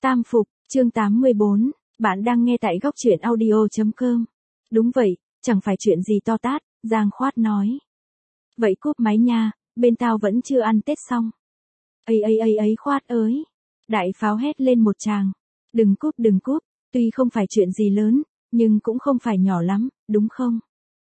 Tam Phục, chương 84, bạn đang nghe tại góc truyện audio.com. Đúng vậy, chẳng phải chuyện gì to tát, Giang Khoát nói. Vậy cúp máy nha, bên tao vẫn chưa ăn Tết xong. Ấy Khoát ơi. Đại Pháo hét lên một tràng. Đừng cúp, tuy không phải chuyện gì lớn, nhưng cũng không phải nhỏ lắm, đúng không?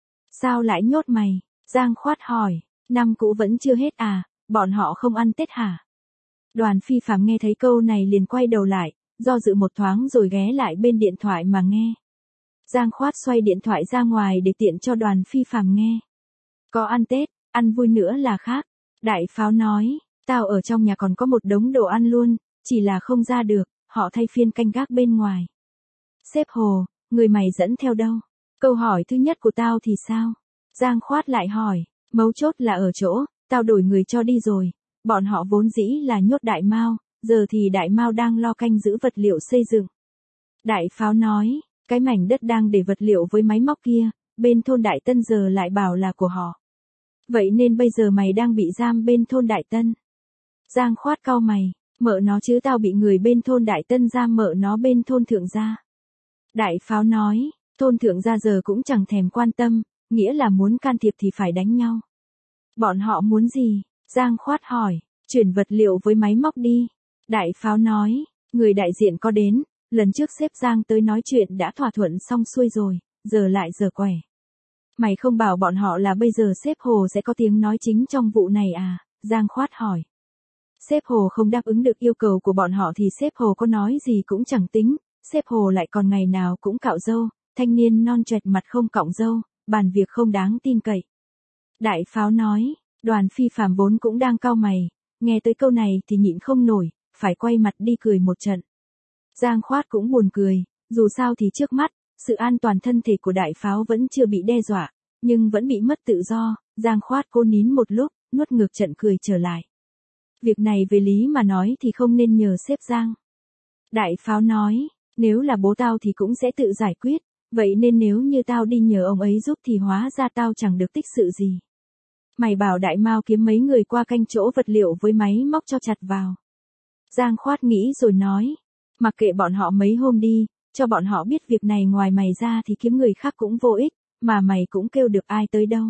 Sao lại nhốt mày? Giang Khoát hỏi, năm cũ vẫn chưa hết à, bọn họ không ăn Tết hả? Đoàn Phi Phạm nghe thấy câu này liền quay đầu lại, do dự một thoáng rồi ghé lại bên điện thoại mà nghe. Giang Khoát xoay điện thoại ra ngoài để tiện cho Đoàn Phi Phạm nghe. Có ăn Tết, ăn vui nữa là khác. Đại Pháo nói, tao ở trong nhà còn có một đống đồ ăn luôn, chỉ là không ra được, họ thay phiên canh gác bên ngoài. Sếp Hồ, người mày dẫn theo đâu? Câu hỏi thứ nhất của tao thì sao? Giang Khoát lại hỏi, mấu chốt là ở chỗ, tao đổi người cho đi rồi. Bọn họ vốn dĩ là nhốt Đại Mao, giờ thì Đại Mao đang lo canh giữ vật liệu xây dựng. Đại Pháo nói, cái mảnh đất đang để vật liệu với máy móc kia, bên thôn Đại Tân giờ lại bảo là của họ. Vậy nên bây giờ mày đang bị giam bên thôn Đại Tân. Giang Khoát cau mày, mợ nó chứ tao bị người bên thôn Đại Tân giam, mợ nó bên thôn Thượng Gia. Đại Pháo nói, thôn Thượng Gia giờ cũng chẳng thèm quan tâm, nghĩa là muốn can thiệp thì phải đánh nhau. Bọn họ muốn gì? Giang Khoát hỏi, chuyển vật liệu với máy móc đi. Đại Pháo nói, người đại diện có đến, lần trước sếp Giang tới nói chuyện đã thỏa thuận xong xuôi rồi, giờ lại giờ quẻ. Mày không bảo bọn họ là bây giờ sếp Hồ sẽ có tiếng nói chính trong vụ này à? Giang Khoát hỏi. Sếp Hồ không đáp ứng được yêu cầu của bọn họ thì sếp Hồ có nói gì cũng chẳng tính, sếp Hồ lại còn ngày nào cũng cạo râu, thanh niên non choẹt mặt không cọng râu, bàn việc không đáng tin cậy. Đại Pháo nói. Đoàn Phi Phạm vốn cũng đang cau mày, nghe tới câu này thì nhịn không nổi, phải quay mặt đi cười một trận. Giang Khoát cũng buồn cười, dù sao thì trước mắt, sự an toàn thân thể của Đại Pháo vẫn chưa bị đe dọa, nhưng vẫn bị mất tự do. Giang Khoát cố nín một lúc, nuốt ngược trận cười trở lại. Việc này về lý mà nói thì không nên nhờ sếp Giang. Đại Pháo nói, nếu là bố tao thì cũng sẽ tự giải quyết, vậy nên nếu như tao đi nhờ ông ấy giúp thì hóa ra tao chẳng được tích sự gì. Mày bảo Đại Mao kiếm mấy người qua canh chỗ vật liệu với máy móc cho chặt vào. Giang Khoát nghĩ rồi nói, mặc kệ bọn họ mấy hôm đi, cho bọn họ biết việc này ngoài mày ra thì kiếm người khác cũng vô ích, mà mày cũng kêu được ai tới đâu.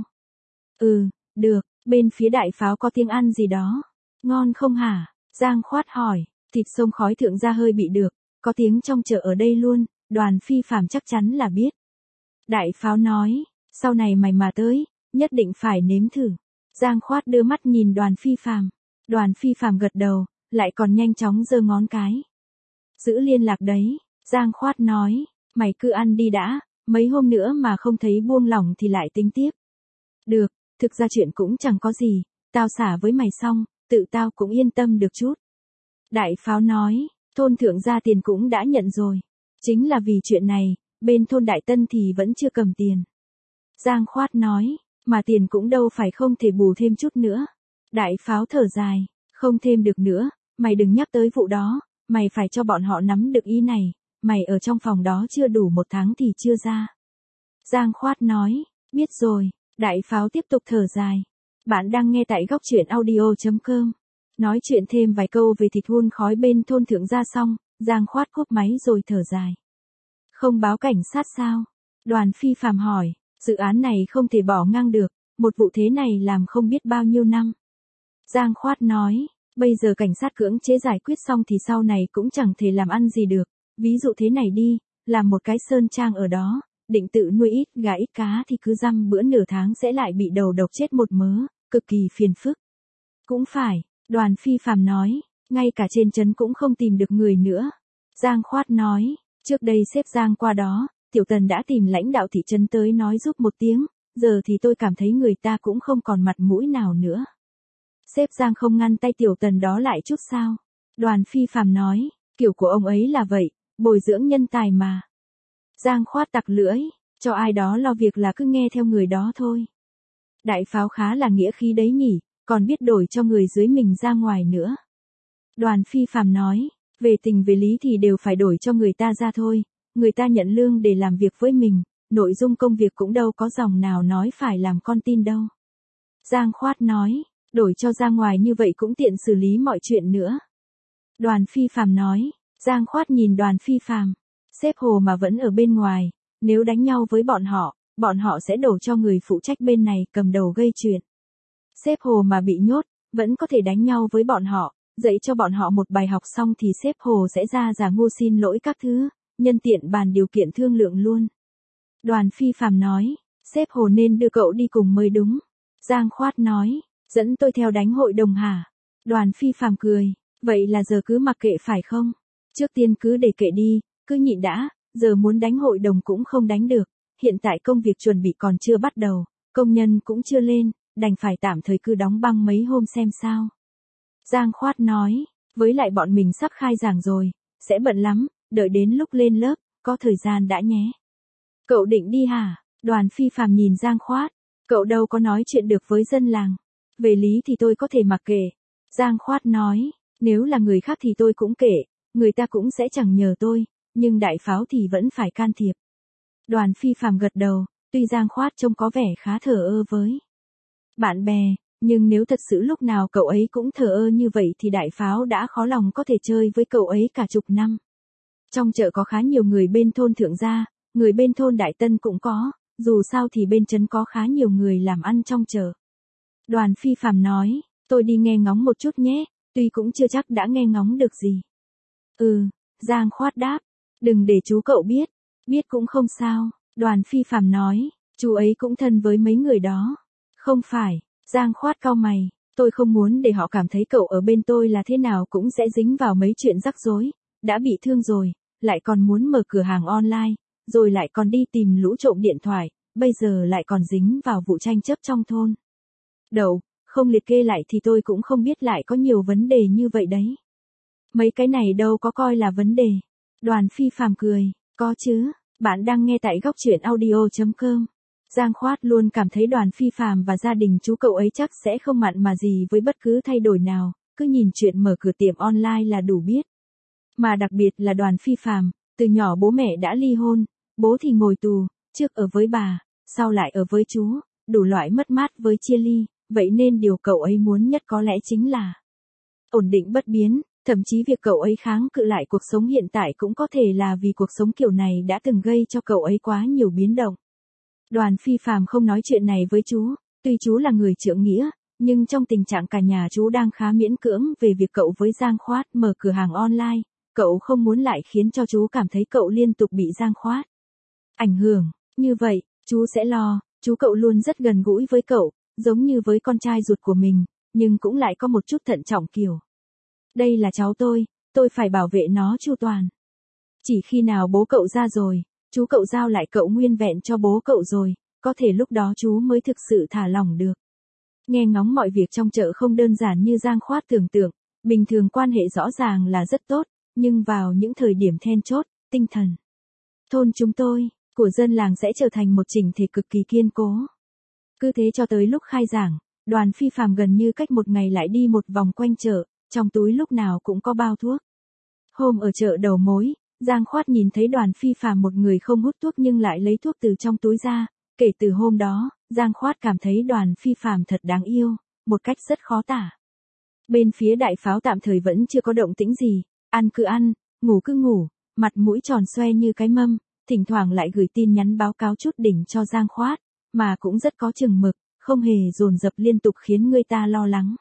Được, bên phía Đại Pháo có tiếng ăn gì đó. Ngon không hả? Giang Khoát hỏi, thịt sông khói Thượng Gia hơi bị được, có tiếng trong chợ ở đây luôn, Đoàn Phi Phạm chắc chắn là biết. Đại Pháo nói, sau này mày mà tới, nhất định phải nếm thử. Giang Khoát đưa mắt nhìn Đoàn Phi Phạm. Đoàn Phi Phạm gật đầu, lại còn nhanh chóng giơ ngón cái. Giữ liên lạc đấy. Giang Khoát nói, mày cứ ăn đi đã, mấy hôm nữa mà không thấy buông lỏng thì lại tính tiếp. Được, thực ra chuyện cũng chẳng có gì, tao xả với mày xong, tự tao cũng yên tâm được chút. Đại Pháo nói, thôn Thượng Gia tiền cũng đã nhận rồi. Chính là vì chuyện này, bên thôn Đại Tân thì vẫn chưa cầm tiền. Giang Khoát nói, mà tiền cũng đâu phải không thể bù thêm chút nữa. Đại Pháo thở dài, không thêm được nữa, mày đừng nhắc tới vụ đó, mày phải cho bọn họ nắm được ý này, mày ở trong phòng đó chưa đủ 1 tháng thì chưa ra. Giang Khoát nói, biết rồi. Đại Pháo tiếp tục thở dài. Bạn đang nghe tại góc truyện audio.com. Nói chuyện thêm vài câu về thịt hun khói bên thôn Thượng Gia xong, Giang Khoát cúp máy rồi thở dài. Không báo cảnh sát sao? Đoàn Phi Phạm hỏi. Dự án này không thể bỏ ngang được, một vụ thế này làm không biết bao nhiêu năm. Giang Khoát nói, bây giờ cảnh sát cưỡng chế giải quyết xong thì sau này cũng chẳng thể làm ăn gì được, ví dụ thế này đi, làm một cái sơn trang ở đó, định tự nuôi ít gà ít cá thì cứ dăm bữa nửa tháng sẽ lại bị đầu độc chết một mớ, cực kỳ phiền phức. Cũng phải, Đoàn Phi Phạm nói, ngay cả trên trấn cũng không tìm được người nữa. Giang Khoát nói, trước đây sếp Giang qua đó, Tiểu Tần đã tìm lãnh đạo thị trấn tới nói giúp một tiếng, giờ thì tôi cảm thấy người ta cũng không còn mặt mũi nào nữa. Sếp Giang không ngăn tay Tiểu Tần đó lại chút sao? Đoàn Phi Phạm nói, kiểu của ông ấy là vậy, bồi dưỡng nhân tài mà. Giang Khoát tặc lưỡi, cho ai đó lo việc là cứ nghe theo người đó thôi. Đại Pháo khá là nghĩa khí đấy nhỉ, còn biết đổi cho người dưới mình ra ngoài nữa. Đoàn Phi Phạm nói, về tình về lý thì đều phải đổi cho người ta ra thôi. Người ta nhận lương để làm việc với mình, nội dung công việc cũng đâu có dòng nào nói phải làm con tin đâu. Giang Khoát nói, đổi cho ra ngoài như vậy cũng tiện xử lý mọi chuyện nữa. Đoàn Phi Phạm nói, Giang Khoát nhìn Đoàn Phi Phàm, sếp Hồ mà vẫn ở bên ngoài, nếu đánh nhau với bọn họ sẽ đổ cho người phụ trách bên này cầm đầu gây chuyện. Sếp Hồ mà bị nhốt, vẫn có thể đánh nhau với bọn họ, dạy cho bọn họ một bài học xong thì sếp Hồ sẽ ra giả ngu xin lỗi các thứ, nhân tiện bàn điều kiện thương lượng luôn. Đoàn Phi Phàm nói, sếp Hồ nên đưa cậu đi cùng mới đúng. Giang Khoát nói, dẫn tôi theo đánh hội đồng hả? Đoàn Phi Phàm cười, vậy là giờ cứ mặc kệ phải không? Trước tiên cứ để kệ đi, cứ nhịn đã, giờ muốn đánh hội đồng cũng không đánh được, hiện tại công việc chuẩn bị còn chưa bắt đầu, công nhân cũng chưa lên, đành phải tạm thời cứ đóng băng mấy hôm xem sao. Giang Khoát nói, với lại bọn mình sắp khai giảng rồi, sẽ bận lắm, đợi đến lúc lên lớp, có thời gian đã nhé. Cậu định đi hả? Đoàn Phi Phàm nhìn Giang Khoát, cậu đâu có nói chuyện được với dân làng. Về lý thì tôi có thể mặc kệ. Giang Khoát nói, nếu là người khác thì tôi cũng kệ, người ta cũng sẽ chẳng nhờ tôi, nhưng đại pháo thì vẫn phải can thiệp. Đoàn Phi Phàm gật đầu, tuy Giang Khoát trông có vẻ khá thờ ơ với bạn bè, nhưng nếu thật sự lúc nào cậu ấy cũng thờ ơ như vậy thì đại pháo đã khó lòng có thể chơi với cậu ấy cả chục năm. Trong chợ có khá nhiều người bên thôn Thượng Gia, người bên thôn Đại Tân cũng có, dù sao thì bên trấn có khá nhiều người làm ăn trong chợ. Đoàn Phi Phàm nói, tôi đi nghe ngóng một chút nhé, tuy cũng chưa chắc đã nghe ngóng được gì. Giang Khoát đáp, đừng để chú cậu biết cũng không sao. Đoàn Phi Phàm nói, chú ấy cũng thân với mấy người đó. Không phải, Giang Khoát cau mày, tôi không muốn để họ cảm thấy cậu ở bên tôi là thế nào cũng sẽ dính vào mấy chuyện rắc rối, đã bị thương rồi, lại còn muốn mở cửa hàng online, rồi lại còn đi tìm lũ trộm điện thoại, bây giờ lại còn dính vào vụ tranh chấp trong thôn. Đậu, không liệt kê lại thì tôi cũng không biết lại có nhiều vấn đề như vậy đấy. Mấy cái này đâu có coi là vấn đề. Đoàn Phi Phàm cười, có chứ, bạn đang nghe tại góc truyện audio.com. Giang Khoát luôn cảm thấy Đoàn Phi Phàm và gia đình chú cậu ấy chắc sẽ không mặn mà gì với bất cứ thay đổi nào, cứ nhìn chuyện mở cửa tiệm online là đủ biết. Mà đặc biệt là Đoàn Phi Phàm, từ nhỏ bố mẹ đã ly hôn, bố thì ngồi tù, trước ở với bà, sau lại ở với chú, đủ loại mất mát với chia ly, vậy nên điều cậu ấy muốn nhất có lẽ chính là ổn định bất biến, thậm chí việc cậu ấy kháng cự lại cuộc sống hiện tại cũng có thể là vì cuộc sống kiểu này đã từng gây cho cậu ấy quá nhiều biến động. Đoàn Phi Phàm không nói chuyện này với chú, tuy chú là người trượng nghĩa, nhưng trong tình trạng cả nhà chú đang khá miễn cưỡng về việc cậu với Giang Khoát mở cửa hàng online, cậu không muốn lại khiến cho chú cảm thấy cậu liên tục bị Giang Khoát ảnh hưởng, như vậy, chú sẽ lo, chú cậu luôn rất gần gũi với cậu, giống như với con trai ruột của mình, nhưng cũng lại có một chút thận trọng kiểu. Đây là cháu tôi phải bảo vệ nó chu toàn. Chỉ khi nào bố cậu ra rồi, chú cậu giao lại cậu nguyên vẹn cho bố cậu rồi, có thể lúc đó chú mới thực sự thả lỏng được. Nghe ngóng mọi việc trong chợ không đơn giản như Giang Khoát tưởng tượng, bình thường quan hệ rõ ràng là rất tốt, nhưng vào những thời điểm then chốt, tinh thần thôn chúng tôi, của dân làng sẽ trở thành một chỉnh thể cực kỳ kiên cố. Cứ thế cho tới lúc khai giảng, Đoàn Phi Phàm gần như cách một ngày lại đi một vòng quanh chợ, trong túi lúc nào cũng có bao thuốc. Hôm ở chợ đầu mối, Giang Khoát nhìn thấy Đoàn Phi Phàm một người không hút thuốc nhưng lại lấy thuốc từ trong túi ra, kể từ hôm đó, Giang Khoát cảm thấy Đoàn Phi Phàm thật đáng yêu, một cách rất khó tả. Bên phía đại pháo tạm thời vẫn chưa có động tĩnh gì, ăn cứ ăn, ngủ cứ ngủ, mặt mũi tròn xoe như cái mâm, thỉnh thoảng lại gửi tin nhắn báo cáo chút đỉnh cho Giang Khoát, mà cũng rất có chừng mực, không hề dồn dập liên tục khiến người ta lo lắng.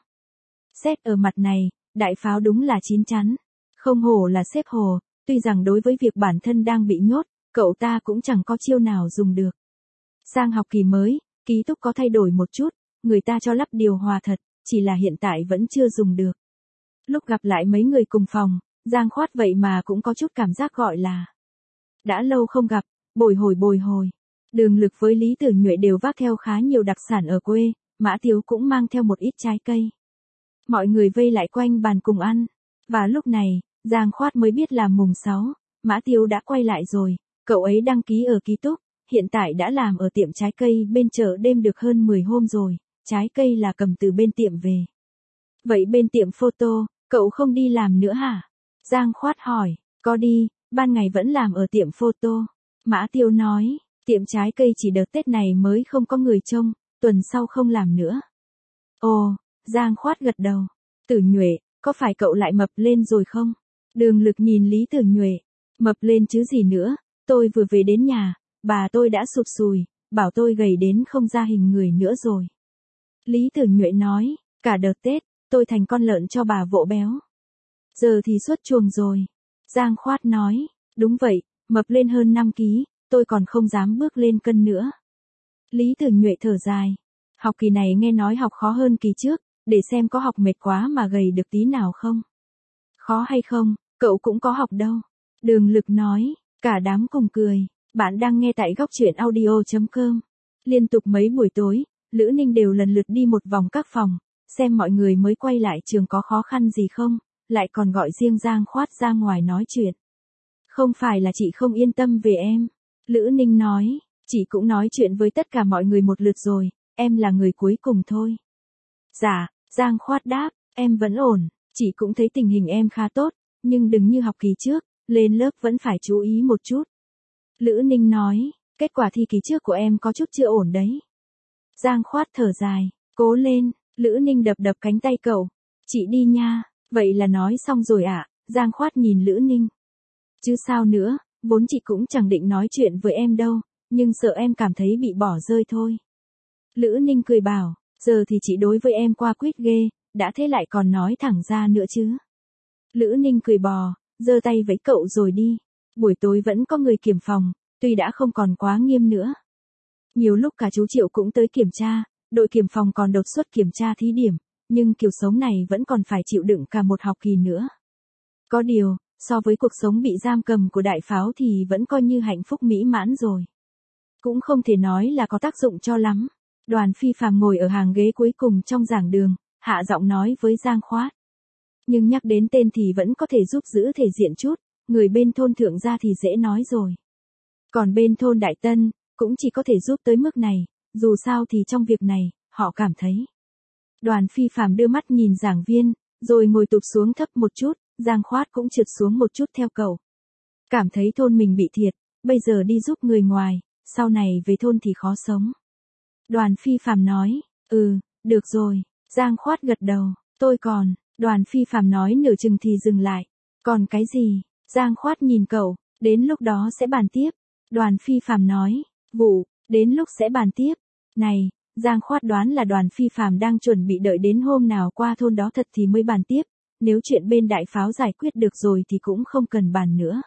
Xét ở mặt này, đại pháo đúng là chín chắn, không hổ là sếp Hồ, tuy rằng đối với việc bản thân đang bị nhốt, cậu ta cũng chẳng có chiêu nào dùng được. Sang học kỳ mới, ký túc có thay đổi một chút, người ta cho lắp điều hòa thật, chỉ là hiện tại vẫn chưa dùng được. Lúc gặp lại mấy người cùng phòng, Giang Khoát vậy mà cũng có chút cảm giác gọi là đã lâu không gặp, bồi hồi. Đường Lực với Lý Tử Nhuệ đều vác theo khá nhiều đặc sản ở quê, Mã Tiếu cũng mang theo một ít trái cây. Mọi người vây lại quanh bàn cùng ăn, và lúc này, Giang Khoát mới biết là mùng 6, Mã Tiếu đã quay lại rồi, cậu ấy đăng ký ở ký túc, hiện tại đã làm ở tiệm trái cây bên chợ đêm được hơn 10 hôm rồi, trái cây là cầm từ bên tiệm về. Vậy bên tiệm photo, cậu không đi làm nữa hả? Giang Khoát hỏi, có đi, ban ngày vẫn làm ở tiệm photo. Mã Tiếu nói, tiệm trái cây chỉ đợt Tết này mới không có người trông, tuần sau không làm nữa. Ồ, Giang Khoát gật đầu. Tử Nhuệ, có phải cậu lại mập lên rồi không? Đường Lực nhìn Lý Tưởng Nhuệ. Mập lên chứ gì nữa, tôi vừa về đến nhà, bà tôi đã sụt sùi, bảo tôi gầy đến không ra hình người nữa rồi. Lý Tưởng Nhuệ nói, cả đợt Tết, tôi thành con lợn cho bà vỗ béo. Giờ thì xuất chuồng rồi. Giang Khoát nói, đúng vậy, mập lên hơn 5 ký, tôi còn không dám bước lên cân nữa. Lý Tưởng Nhuệ thở dài. Học kỳ này nghe nói học khó hơn kỳ trước, để xem có học mệt quá mà gầy được tí nào không. Khó hay không, cậu cũng có học đâu. Đường Lực nói, cả đám cùng cười. Bạn đang nghe tại góc truyện audio.com. Liên tục mấy buổi tối, Lữ Ninh đều lần lượt đi một vòng các phòng, xem mọi người mới quay lại trường có khó khăn gì không, lại còn gọi riêng Giang Khoát ra ngoài nói chuyện. Không phải là chị không yên tâm về em. Lữ Ninh nói, chị cũng nói chuyện với tất cả mọi người một lượt rồi, em là người cuối cùng thôi. Dạ, Giang Khoát đáp, em vẫn ổn, chị cũng thấy tình hình em khá tốt, nhưng đừng như học kỳ trước, lên lớp vẫn phải chú ý một chút. Lữ Ninh nói, kết quả thi kỳ trước của em có chút chưa ổn đấy. Giang Khoát thở dài, cố lên. Lữ Ninh đập đập cánh tay cậu. Chị đi nha. Vậy là nói xong rồi ạ. Giang Khoát nhìn Lữ Ninh. Chứ sao nữa, vốn chị cũng chẳng định nói chuyện với em đâu, nhưng sợ em cảm thấy bị bỏ rơi thôi. Lữ Ninh cười bảo, giờ thì chị đối với em qua quýt ghê, đã thế lại còn nói thẳng ra nữa chứ. Lữ Ninh cười bò, giơ tay với cậu rồi đi. Buổi tối vẫn có người kiểm phòng, tuy đã không còn quá nghiêm nữa. Nhiều lúc cả chú Triệu cũng tới kiểm tra, đội kiểm phòng còn đột xuất kiểm tra thí điểm, nhưng kiểu sống này vẫn còn phải chịu đựng cả một học kỳ nữa. Có điều, so với cuộc sống bị giam cầm của đại pháo thì vẫn coi như hạnh phúc mỹ mãn rồi. Cũng không thể nói là có tác dụng cho lắm. Đoàn Phi Phàm ngồi ở hàng ghế cuối cùng trong giảng đường, hạ giọng nói với Giang Khoát. Nhưng nhắc đến tên thì vẫn có thể giúp giữ thể diện chút, người bên thôn Thượng Gia thì dễ nói rồi. Còn bên thôn Đại Tân, cũng chỉ có thể giúp tới mức này, dù sao thì trong việc này, họ cảm thấy. Đoàn Phi Phàm đưa mắt nhìn giảng viên, rồi ngồi tụp xuống thấp một chút, Giang Khoát cũng trượt xuống một chút theo cậu. Cảm thấy thôn mình bị thiệt, bây giờ đi giúp người ngoài, sau này về thôn thì khó sống. Đoàn Phi Phàm nói, được rồi, Giang Khoát gật đầu, tôi còn, Đoàn Phi Phàm nói nửa chừng thì dừng lại. Còn cái gì? Giang Khoát nhìn cậu, đến lúc đó sẽ bàn tiếp. Đoàn Phi Phàm nói, đến lúc sẽ bàn tiếp. Này, Giang Khoát đoán là Đoàn Phi Phàm đang chuẩn bị đợi đến hôm nào qua thôn đó thật thì mới bàn tiếp, nếu chuyện bên đại pháo giải quyết được rồi thì cũng không cần bàn nữa.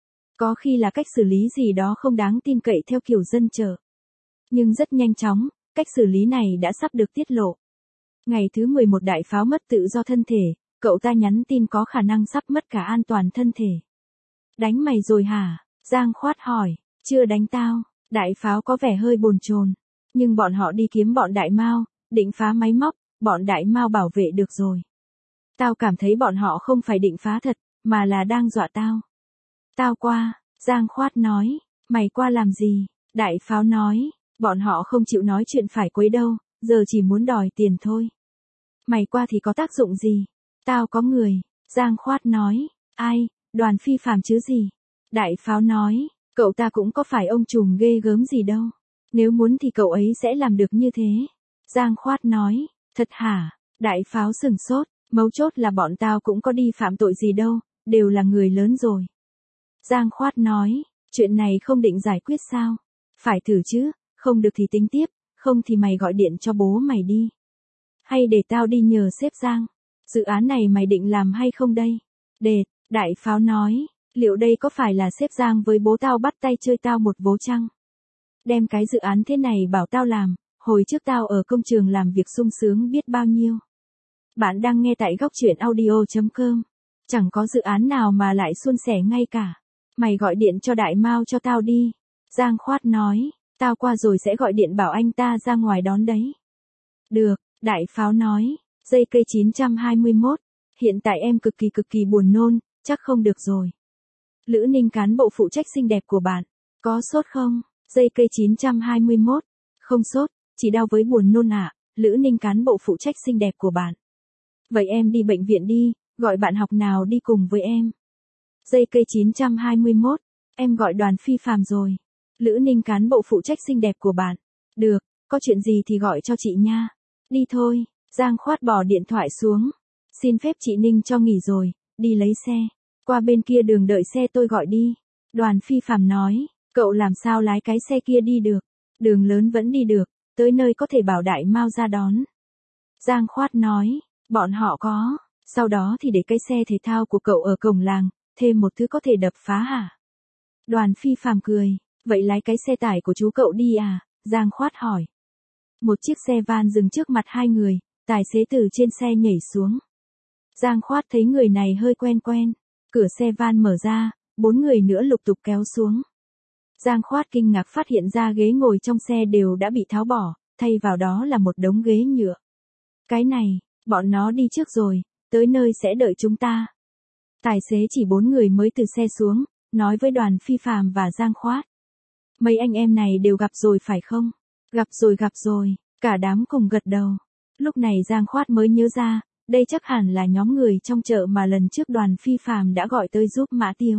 Có khi là cách xử lý gì đó không đáng tin cậy theo kiểu dân chợ. Nhưng rất nhanh chóng, cách xử lý này đã sắp được tiết lộ. Ngày thứ 11 đại pháo mất tự do thân thể, cậu ta nhắn tin có khả năng sắp mất cả an toàn thân thể. Đánh mày rồi hả? Giang Khoát hỏi, chưa đánh tao. Đại pháo có vẻ hơi bồn chồn, nhưng bọn họ đi kiếm bọn Đại Mao, định phá máy móc, bọn Đại Mao bảo vệ được rồi. Tao cảm thấy bọn họ không phải định phá thật, mà là đang dọa tao. Tao qua, Giang Khoát nói, mày qua làm gì? Đại pháo nói, bọn họ không chịu nói chuyện phải quấy đâu, giờ chỉ muốn đòi tiền thôi. Mày qua thì có tác dụng gì? Tao có người, Giang Khoát nói, ai, Đoàn Phi Phàm chứ gì? Đại pháo nói, cậu ta cũng có phải ông trùm ghê gớm gì đâu. Nếu muốn thì cậu ấy sẽ làm được như thế. Giang Khoát nói, thật hả? Đại pháo sừng sốt, mấu chốt là bọn tao cũng có đi phạm tội gì đâu, đều là người lớn rồi. Giang Khoát nói, chuyện này không định giải quyết sao? Phải thử chứ, không được thì tính tiếp, không thì mày gọi điện cho bố mày đi. Hay để tao đi nhờ sếp Giang. Dự án này mày định làm hay không đây? Đệt, đại pháo nói, liệu đây có phải là sếp Giang với bố tao bắt tay chơi tao một vố chăng? Đem cái dự án thế này bảo tao làm, hồi trước tao ở công trường làm việc sung sướng biết bao nhiêu. Bạn đang nghe tại góc truyện audio.com. Chẳng có dự án nào mà lại suôn sẻ ngay cả. Mày gọi điện cho Đại Mao cho tao đi. Giang Khoát nói, tao qua rồi sẽ gọi điện bảo anh ta ra ngoài đón đấy. Được, đại pháo nói, dây cây 921, hiện tại em cực kỳ buồn nôn, chắc không được rồi. Lữ Ninh cán bộ phụ trách xinh đẹp của bạn, có sốt không? Dây cây 921, không sốt, chỉ đau với buồn nôn ạ. Lữ Ninh cán bộ phụ trách xinh đẹp của bạn. Vậy em đi bệnh viện đi, gọi bạn học nào đi cùng với em. Dây cây 921, em gọi Đoàn Phi Phàm rồi. Lữ Ninh cán bộ phụ trách xinh đẹp của bạn. Được, có chuyện gì thì gọi cho chị nha. Đi thôi, Giang Khoát bỏ điện thoại xuống. Xin phép chị Ninh cho nghỉ rồi, đi lấy xe. Qua bên kia đường đợi xe tôi gọi đi. Đoàn Phi Phạm nói, cậu làm sao lái cái xe kia đi được, đường lớn vẫn đi được, tới nơi có thể bảo Đại Mao ra đón. Giang Khoát nói, bọn họ có, sau đó thì để cái xe thể thao của cậu ở cổng làng, thêm một thứ có thể đập phá hả? Đoàn Phi Phạm cười, vậy lái cái xe tải của chú cậu đi à? Giang Khoát hỏi. Một chiếc xe van dừng trước mặt hai người, tài xế từ trên xe nhảy xuống. Giang Khoát thấy người này hơi quen quen, cửa xe van mở ra, 4 người nữa lục tục kéo xuống. Giang Khoát kinh ngạc phát hiện ra ghế ngồi trong xe đều đã bị tháo bỏ, thay vào đó là một đống ghế nhựa. Cái này, bọn nó đi trước rồi, tới nơi sẽ đợi chúng ta. Tài xế chỉ 4 người mới từ xe xuống, nói với Đoàn Phi Phạm và Giang Khoát. Mấy anh em này đều gặp rồi phải không? Gặp rồi, cả đám cùng gật đầu. Lúc này Giang Khoát mới nhớ ra, đây chắc hẳn là nhóm người trong chợ mà lần trước Đoàn Phi Phạm đã gọi tới giúp Mã Tiếu.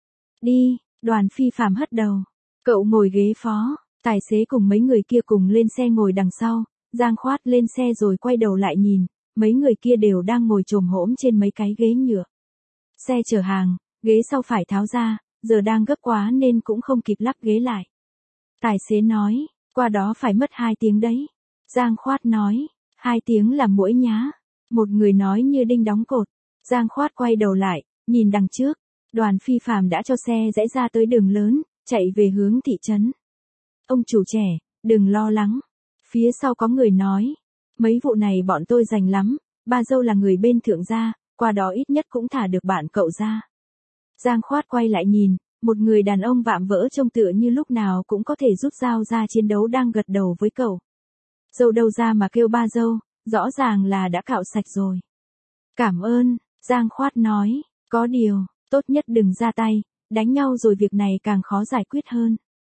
Đi, Đoàn Phi Phạm hất đầu. Cậu ngồi ghế phó, tài xế cùng mấy người kia cùng lên xe ngồi đằng sau. Giang Khoát lên xe rồi quay đầu lại nhìn, mấy người kia đều đang ngồi chồm hổm trên mấy cái ghế nhựa. Xe chở hàng, ghế sau phải tháo ra, giờ đang gấp quá nên cũng không kịp lắp ghế lại. Tài xế nói, qua đó phải mất 2 tiếng đấy. Giang Khoát nói, 2 tiếng là muỗi nhá. Một người nói như đinh đóng cột. Giang Khoát quay đầu lại, nhìn đằng trước. Đoàn Phi Phạm đã cho xe rẽ ra tới đường lớn, chạy về hướng thị trấn. Ông chủ trẻ, đừng lo lắng. Phía sau có người nói, mấy vụ này bọn tôi rành lắm, ba dâu là người bên thượng gia, qua đó ít nhất cũng thả được bạn cậu ra. Giang Khoát quay lại nhìn, một người đàn ông vạm vỡ trông tựa như lúc nào cũng có thể rút dao ra chiến đấu đang gật đầu với cậu. Dâu đâu ra mà kêu ba dâu, rõ ràng là đã cạo sạch rồi. Cảm ơn, Giang Khoát nói, có điều, tốt nhất đừng ra tay, đánh nhau rồi việc này càng khó giải quyết hơn.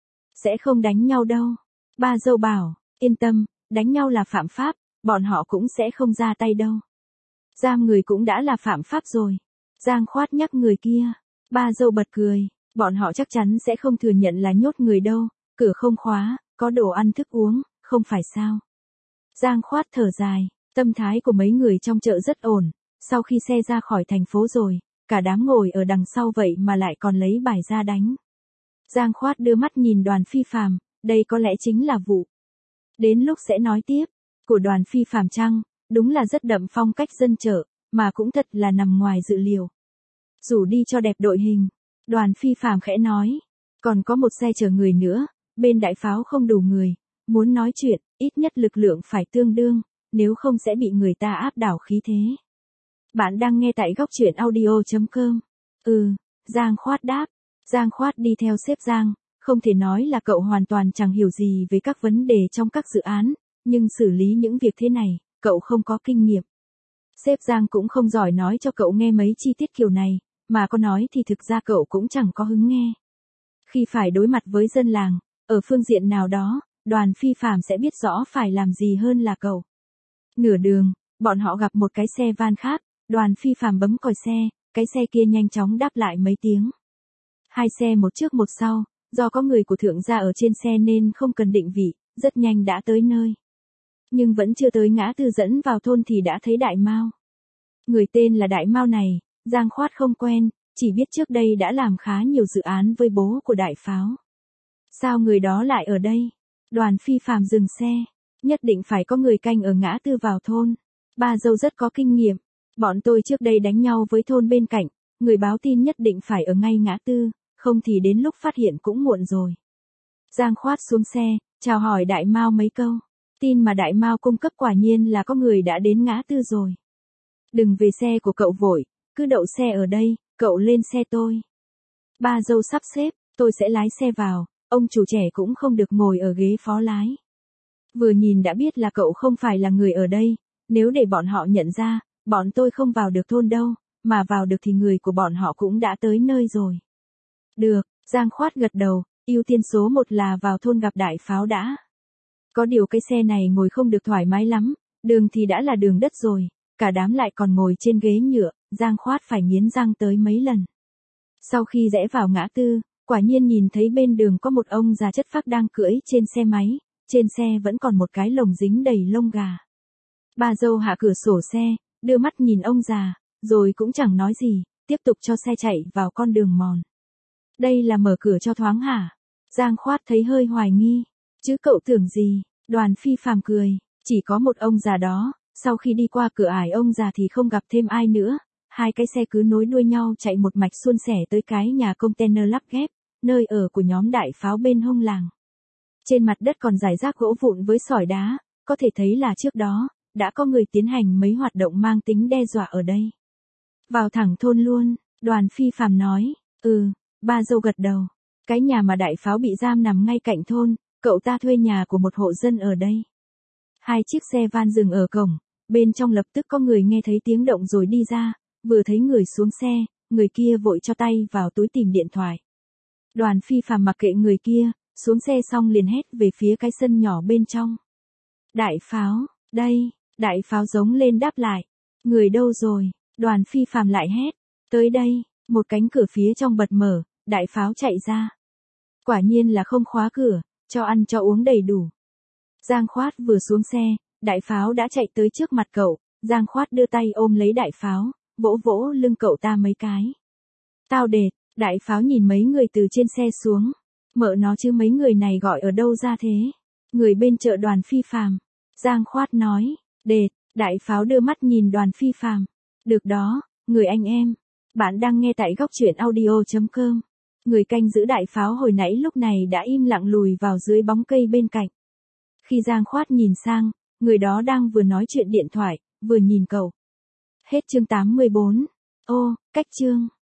Sẽ không đánh nhau đâu. Ba dâu bảo, yên tâm, đánh nhau là phạm pháp, bọn họ cũng sẽ không ra tay đâu. Giam người cũng đã là phạm pháp rồi. Giang Khoát nhắc người kia. Ba dâu bật cười, bọn họ chắc chắn sẽ không thừa nhận là nhốt người đâu, cửa không khóa, có đồ ăn thức uống, không phải sao. Giang Khoát thở dài, tâm thái của mấy người trong chợ rất ổn, sau khi xe ra khỏi thành phố rồi, cả đám ngồi ở đằng sau vậy mà lại còn lấy bài ra đánh. Giang Khoát đưa mắt nhìn Đoàn Phi Phạm, đây có lẽ chính là vụ. Đến lúc sẽ nói tiếp, của Đoàn Phi Phạm chăng, đúng là rất đậm phong cách dân chợ, mà cũng thật là nằm ngoài dự liệu. Rủ đi cho đẹp đội hình, Đoàn Phi Phạm khẽ nói, còn có một xe chở người nữa, bên đại pháo không đủ người, muốn nói chuyện, ít nhất lực lượng phải tương đương, nếu không sẽ bị người ta áp đảo khí thế. Bạn đang nghe tại góc truyện audio.com. Giang Khoát đáp. Giang Khoát đi theo sếp Giang, không thể nói là cậu hoàn toàn chẳng hiểu gì về các vấn đề trong các dự án, nhưng xử lý những việc thế này, cậu không có kinh nghiệm. Sếp Giang cũng không giỏi nói cho cậu nghe mấy chi tiết kiểu này, mà có nói thì thực ra cậu cũng chẳng có hứng nghe. Khi phải đối mặt với dân làng, ở phương diện nào đó, Đoàn Phi Phạm sẽ biết rõ phải làm gì hơn là cậu. Nửa đường, bọn họ gặp một cái xe van khác, Đoàn Phi Phạm bấm còi xe, cái xe kia nhanh chóng đáp lại mấy tiếng. Hai xe một trước một sau, do có người của thượng gia ở trên xe nên không cần định vị, rất nhanh đã tới nơi. Nhưng vẫn chưa tới ngã tư dẫn vào thôn thì đã thấy Đại Mao. Người tên là Đại Mao này, Giang Khoát không quen, chỉ biết trước đây đã làm khá nhiều dự án với bố của Đại Pháo. Sao người đó lại ở đây? Đoàn Phi Phạm dừng xe, nhất định phải có người canh ở ngã tư vào thôn. Ba dâu rất có kinh nghiệm, bọn tôi trước đây đánh nhau với thôn bên cạnh, người báo tin nhất định phải ở ngay ngã tư, không thì đến lúc phát hiện cũng muộn rồi. Giang Khoát xuống xe, chào hỏi Đại Mao mấy câu. Tin mà Đại Mao cung cấp quả nhiên là có người đã đến ngã tư rồi. Đừng về xe của cậu vội, cứ đậu xe ở đây, cậu lên xe tôi. Ba dâu sắp xếp, tôi sẽ lái xe vào, ông chủ trẻ cũng không được ngồi ở ghế phó lái. Vừa nhìn đã biết là cậu không phải là người ở đây, nếu để bọn họ nhận ra, bọn tôi không vào được thôn đâu, mà vào được thì người của bọn họ cũng đã tới nơi rồi. Được, Giang Khoát gật đầu, ưu tiên số 1 là vào thôn gặp Đại Pháo đã. Có điều cái xe này ngồi không được thoải mái lắm, đường thì đã là đường đất rồi, cả đám lại còn ngồi trên ghế nhựa, Giang Khoát phải nghiến răng tới mấy lần. Sau khi rẽ vào ngã tư, quả nhiên nhìn thấy bên đường có một ông già chất phác đang cưỡi trên xe máy, trên xe vẫn còn một cái lồng dính đầy lông gà. Bà dâu hạ cửa sổ xe, đưa mắt nhìn ông già, rồi cũng chẳng nói gì, tiếp tục cho xe chạy vào con đường mòn. Đây là mở cửa cho thoáng hả? Giang Khoát thấy hơi hoài nghi. Chứ cậu tưởng gì? Đoàn Phi Phàm cười. Chỉ có một ông già đó, sau khi đi qua cửa ải ông già thì không gặp thêm ai nữa. Hai cái xe cứ nối đuôi nhau chạy một mạch suôn sẻ tới cái nhà container lắp ghép, nơi ở của nhóm đại pháo bên hông làng. Trên mặt đất còn rải rác gỗ vụn với sỏi đá, có thể thấy là trước đó, đã có người tiến hành mấy hoạt động mang tính đe dọa ở đây. Vào thẳng thôn luôn, Đoàn Phi Phàm nói. Ba dâu gật đầu. Cái nhà mà đại pháo bị giam nằm ngay cạnh thôn, cậu ta thuê nhà của một hộ dân ở đây. Hai chiếc xe van dừng ở cổng, bên trong lập tức có người nghe thấy tiếng động rồi đi ra, vừa thấy người xuống xe, người kia vội cho tay vào túi tìm điện thoại. Đoàn Phi Phàm mặc kệ người kia, xuống xe xong liền hét về phía cái sân nhỏ bên trong. Đại pháo, đây, đại pháo giống lên đáp lại. Người đâu rồi? Đoàn Phi Phàm lại hét. Tới đây, một cánh cửa phía trong bật mở, đại pháo chạy ra. Quả nhiên là không khóa cửa, cho ăn cho uống đầy đủ. Giang Khoát vừa xuống xe, đại pháo đã chạy tới trước mặt cậu, Giang Khoát đưa tay ôm lấy đại pháo, vỗ vỗ lưng cậu ta mấy cái. Tao đệt, đại pháo nhìn mấy người từ trên xe xuống. Mợ nó chứ mấy người này gọi ở đâu ra thế? Người bên chợ Đoàn Phi Phàm. Giang Khoát nói, đệt, đại pháo đưa mắt nhìn Đoàn Phi Phàm. Được đó, người anh em. Bạn đang nghe tại góc truyện audio.com. Người canh giữ đại pháo hồi nãy lúc này đã im lặng lùi vào dưới bóng cây bên cạnh. Khi Giang Khoát nhìn sang, người đó đang vừa nói chuyện điện thoại, vừa nhìn cậu. Hết chương 84. Ô, cách chương.